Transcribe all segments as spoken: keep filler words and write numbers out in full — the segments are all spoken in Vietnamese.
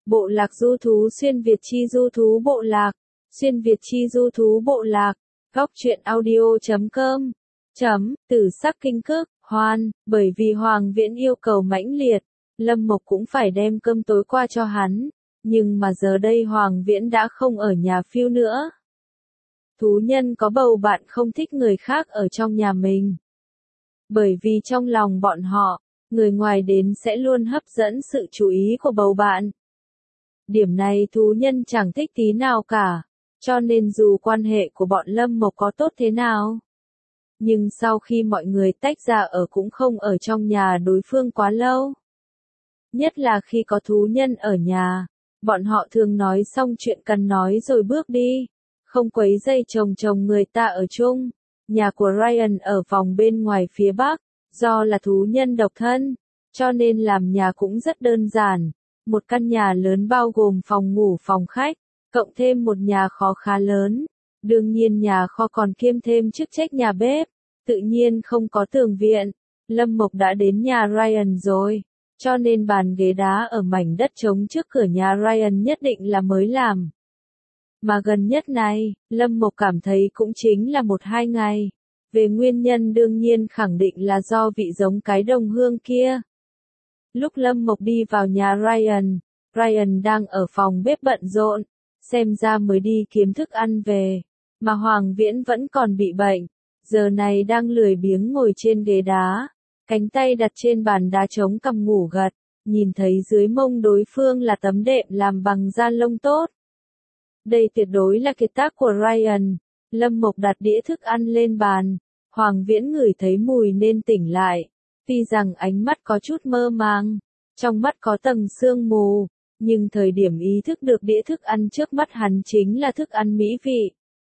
Bộ lạc du thú xuyên Việt chi du thú bộ lạc, xuyên Việt chi du thú bộ lạc, góc truyện audio chấm com, chấm, tử sắc kinh cức, hoan, bởi vì Hoàng Viễn yêu cầu mãnh liệt, Lâm Mộc cũng phải đem cơm tối qua cho hắn, nhưng mà giờ đây Hoàng Viễn đã không ở nhà phiêu nữa. Thú nhân có bầu bạn không thích người khác ở trong nhà mình. Bởi vì trong lòng bọn họ, người ngoài đến sẽ luôn hấp dẫn sự chú ý của bầu bạn. Điểm này thú nhân chẳng thích tí nào cả, cho nên dù quan hệ của bọn Lâm Mộc có tốt thế nào. Nhưng sau khi mọi người tách ra ở cũng không ở trong nhà đối phương quá lâu. Nhất là khi có thú nhân ở nhà, bọn họ thường nói xong chuyện cần nói rồi bước đi, không quấy rầy chồng chồng người ta ở chung. Nhà của Ryan ở phòng bên ngoài phía bắc, do là thú nhân độc thân, cho nên làm nhà cũng rất đơn giản. Một căn nhà lớn bao gồm phòng ngủ phòng khách, cộng thêm một nhà kho khá lớn. Đương nhiên nhà kho còn kiêm thêm chức trách nhà bếp, tự nhiên không có tường viện. Lâm Mộc đã đến nhà Ryan rồi, cho nên bàn ghế đá ở mảnh đất trống trước cửa nhà Ryan nhất định là mới làm. Mà gần nhất này, Lâm Mộc cảm thấy cũng chính là một hai ngày. Về nguyên nhân đương nhiên khẳng định là do vị giống cái đồng hương kia. Lúc Lâm Mộc đi vào nhà Ryan, Ryan đang ở phòng bếp bận rộn, xem ra mới đi kiếm thức ăn về, mà Hoàng Viễn vẫn còn bị bệnh, giờ này đang lười biếng ngồi trên ghế đá, cánh tay đặt trên bàn đá trống cằm ngủ gật, nhìn thấy dưới mông đối phương là tấm đệm làm bằng da lông tốt. Đây tuyệt đối là kiệt tác của Ryan. Lâm Mộc đặt đĩa thức ăn lên bàn, Hoàng Viễn ngửi thấy mùi nên tỉnh lại. Tuy rằng ánh mắt có chút mơ màng, trong mắt có tầng sương mù, nhưng thời điểm ý thức được đĩa thức ăn trước mắt hắn chính là thức ăn mỹ vị.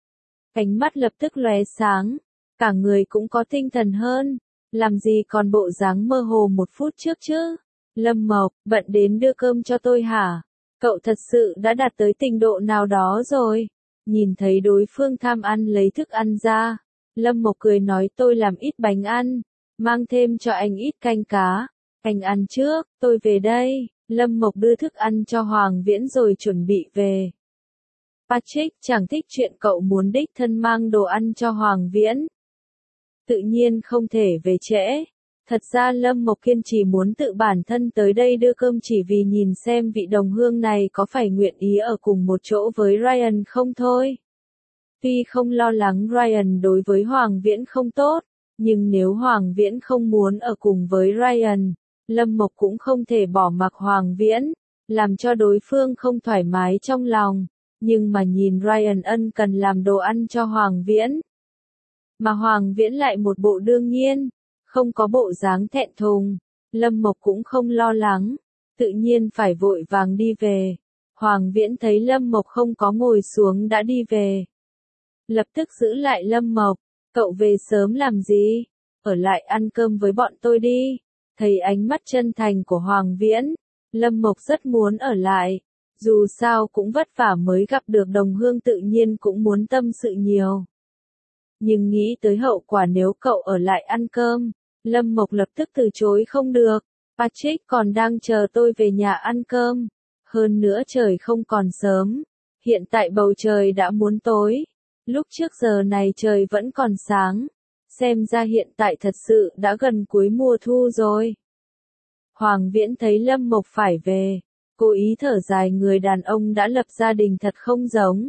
Ánh mắt lập tức lóe sáng, cả người cũng có tinh thần hơn, làm gì còn bộ dáng mơ hồ một phút trước chứ. Lâm Mộc, bận đến đưa cơm cho tôi hả? Cậu thật sự đã đạt tới trình độ nào đó rồi. Nhìn thấy đối phương tham ăn lấy thức ăn ra, Lâm Mộc cười nói tôi làm ít bánh ăn, mang thêm cho anh ít canh cá. Anh ăn trước, tôi về đây. Lâm Mộc đưa thức ăn cho Hoàng Viễn rồi chuẩn bị về. Patrick chẳng thích chuyện cậu muốn đích thân mang đồ ăn cho Hoàng Viễn. Tự nhiên không thể về trễ. Thật ra Lâm Mộc kiên trì muốn tự bản thân tới đây đưa cơm chỉ vì nhìn xem vị đồng hương này có phải nguyện ý ở cùng một chỗ với Ryan không thôi. Tuy không lo lắng Ryan đối với Hoàng Viễn không tốt, nhưng nếu Hoàng Viễn không muốn ở cùng với Ryan, Lâm Mộc cũng không thể bỏ mặc Hoàng Viễn, làm cho đối phương không thoải mái trong lòng. Nhưng mà nhìn Ryan ân cần làm đồ ăn cho Hoàng Viễn, mà Hoàng Viễn lại một bộ đương nhiên, không có bộ dáng thẹn thùng, Lâm Mộc cũng không lo lắng, tự nhiên phải vội vàng đi về. Hoàng Viễn thấy Lâm Mộc không có ngồi xuống đã đi về, lập tức giữ lại Lâm Mộc, cậu về sớm làm gì? Ở lại ăn cơm với bọn tôi đi. Thấy ánh mắt chân thành của Hoàng Viễn, Lâm Mộc rất muốn ở lại, dù sao cũng vất vả mới gặp được đồng hương tự nhiên cũng muốn tâm sự nhiều. Nhưng nghĩ tới hậu quả nếu cậu ở lại ăn cơm, Lâm Mộc lập tức từ chối không được. Patrick còn đang chờ tôi về nhà ăn cơm. Hơn nữa trời không còn sớm, hiện tại bầu trời đã muốn tối. Lúc trước giờ này trời vẫn còn sáng, xem ra hiện tại thật sự đã gần cuối mùa thu rồi. Hoàng Viễn thấy Lâm Mộc phải về, cố ý thở dài, người đàn ông đã lập gia đình thật không giống.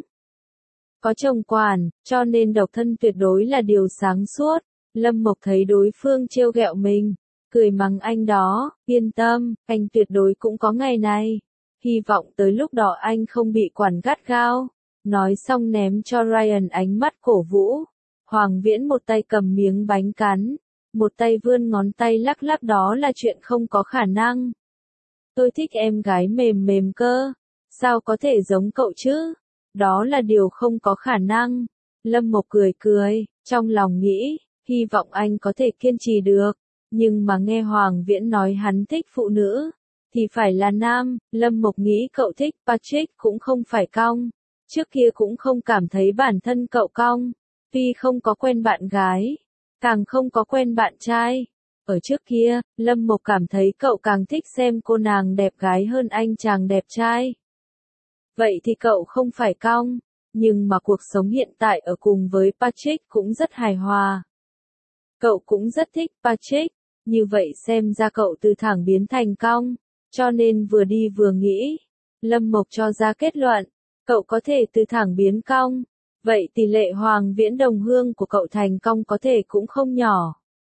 Có chồng quản, cho nên độc thân tuyệt đối là điều sáng suốt. Lâm Mộc thấy đối phương trêu ghẹo mình, cười mắng anh đó, yên tâm, anh tuyệt đối cũng có ngày này. Hy vọng tới lúc đó anh không bị quản gắt gao. Nói xong ném cho Ryan ánh mắt cổ vũ. Hoàng Viễn một tay cầm miếng bánh cắn, một tay vươn ngón tay lắc lắc, đó là chuyện không có khả năng. Tôi thích em gái mềm mềm cơ, sao có thể giống cậu chứ? Đó là điều không có khả năng. Lâm Mộc cười cười, trong lòng nghĩ, hy vọng anh có thể kiên trì được. Nhưng mà nghe Hoàng Viễn nói hắn thích phụ nữ, thì phải là nam. Lâm Mộc nghĩ cậu thích Patrick cũng không phải cong. Trước kia cũng không cảm thấy bản thân cậu cong. Tuy không có quen bạn gái, càng không có quen bạn trai, Ở trước kia, Lâm Mộc cảm thấy cậu càng thích xem cô nàng đẹp gái hơn anh chàng đẹp trai. Vậy thì cậu không phải cong, nhưng mà cuộc sống hiện tại ở cùng với Patrick cũng rất hài hòa. Cậu cũng rất thích Patrick, như vậy xem ra cậu từ thẳng biến thành cong, cho nên vừa đi vừa nghĩ. Lâm Mộc cho ra kết luận, cậu có thể từ thẳng biến cong, vậy tỷ lệ Hoàng Viễn đồng hương của cậu thành cong có thể cũng không nhỏ.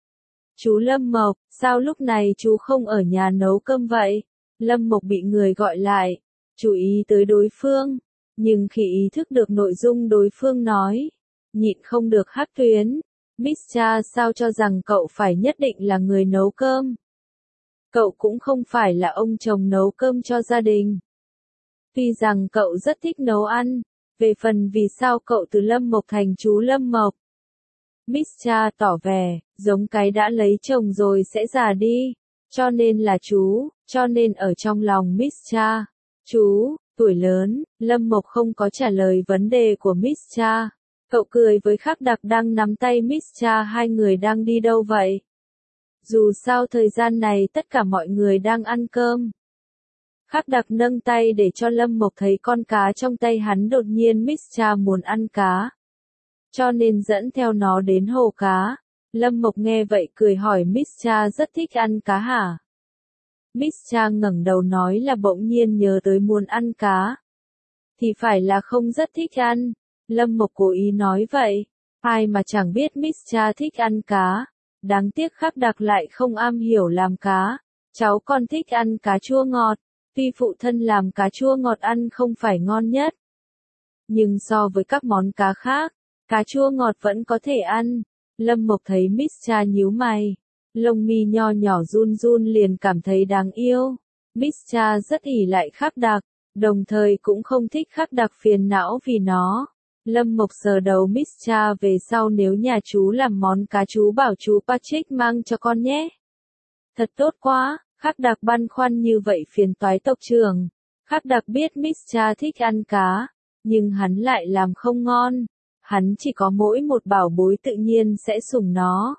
Chú Lâm Mộc, sao lúc này chú không ở nhà nấu cơm vậy? Lâm Mộc bị người gọi lại, chú ý tới đối phương, nhưng khi ý thức được nội dung đối phương nói, nhịn không được hát tuyến. mít cha sao cho rằng cậu phải nhất định là người nấu cơm? Cậu cũng không phải là ông chồng nấu cơm cho gia đình. Tuy rằng cậu rất thích nấu ăn, về phần vì sao cậu từ Lâm Mộc thành chú Lâm Mộc. mít cha tỏ vẻ, giống cái đã lấy chồng rồi sẽ già đi, cho nên là chú, cho nên ở trong lòng mít cha, chú, tuổi lớn, Lâm Mộc không có trả lời vấn đề của mít cha. Cậu cười với Khắc Đặc đang nắm tay mít cha, hai người đang đi đâu vậy? Dù sao thời gian này tất cả mọi người đang ăn cơm. Khắc Đặc nâng tay để cho Lâm Mộc thấy con cá trong tay hắn, đột nhiên mít cha muốn ăn cá, cho nên dẫn theo nó đến hồ cá. Lâm Mộc nghe vậy cười hỏi mít cha rất thích ăn cá hả? mít cha ngẩng đầu nói là bỗng nhiên nhớ tới muốn ăn cá. Thì phải là không rất thích ăn. Lâm Mộc cố ý nói vậy. Ai mà chẳng biết mít cha thích ăn cá. Đáng tiếc Khắc Đặc lại không am hiểu làm cá. Cháu con thích ăn cá chua ngọt. Tuy phụ thân làm cá chua ngọt ăn không phải ngon nhất, nhưng so với các món cá khác, cá chua ngọt vẫn có thể ăn. Lâm Mộc thấy mít cha nhíu mày, lông mi nho nhỏ run run liền cảm thấy đáng yêu. mít cha rất ỷ lại Khắc Đặc, đồng thời cũng không thích Khắc Đặc phiền não vì nó. Lâm Mộc sờ đầu mít cha, về sau nếu nhà chú làm món cá chú bảo chú Patrick mang cho con nhé. Thật tốt quá. Khắc Đặc băn khoăn như vậy phiền toái tộc trưởng. Khắc Đặc biết mít cha thích ăn cá, nhưng hắn lại làm không ngon. Hắn chỉ có mỗi một bảo bối tự nhiên sẽ sủng nó,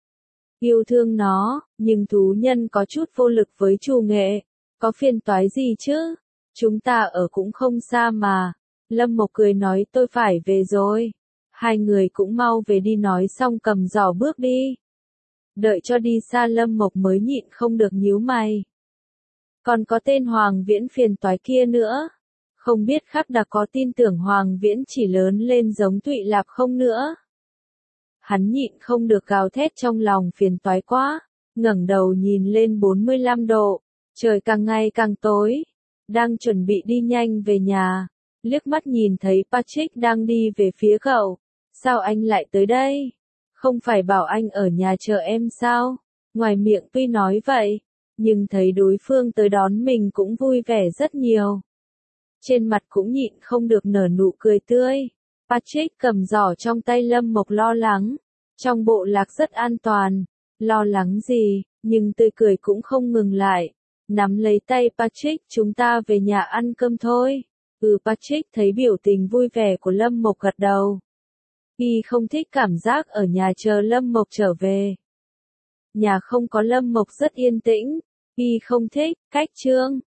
yêu thương nó, nhưng thú nhân có chút vô lực với chủ nghệ. Có phiền toái gì chứ? Chúng ta ở cũng không xa mà. Lâm Mộc cười nói tôi phải về rồi. Hai người cũng mau về đi, nói xong cầm giỏ bước đi. Đợi cho đi xa Lâm Mộc mới nhịn không được nhíu mày. Còn có tên Hoàng Viễn phiền toái kia nữa. Không biết Khắc Đặc có tin tưởng Hoàng Viễn chỉ lớn lên giống Thụy Lạp không nữa. Hắn nhịn không được gào thét trong lòng phiền toái quá. Ngẩng đầu nhìn lên bốn mươi lăm độ. Trời càng ngày càng tối. Đang chuẩn bị đi nhanh về nhà. Liếc mắt nhìn thấy Patrick đang đi về phía cậu. Sao anh lại tới đây? Không phải bảo anh ở nhà chờ em sao? Ngoài miệng tuy nói vậy, nhưng thấy đối phương tới đón mình cũng vui vẻ rất nhiều. Trên mặt cũng nhịn không được nở nụ cười tươi. Patrick cầm giỏ trong tay Lâm Mộc lo lắng. Trong bộ lạc rất an toàn. Lo lắng gì, nhưng tươi cười cũng không ngừng lại. Nắm lấy tay Patrick, chúng ta về nhà ăn cơm thôi. Ừ, Patrick thấy biểu tình vui vẻ của Lâm Mộc gật đầu. Y không thích cảm giác ở nhà chờ Lâm Mộc trở về. Nhà không có Lâm Mộc rất yên tĩnh. Y không thích, cách chương.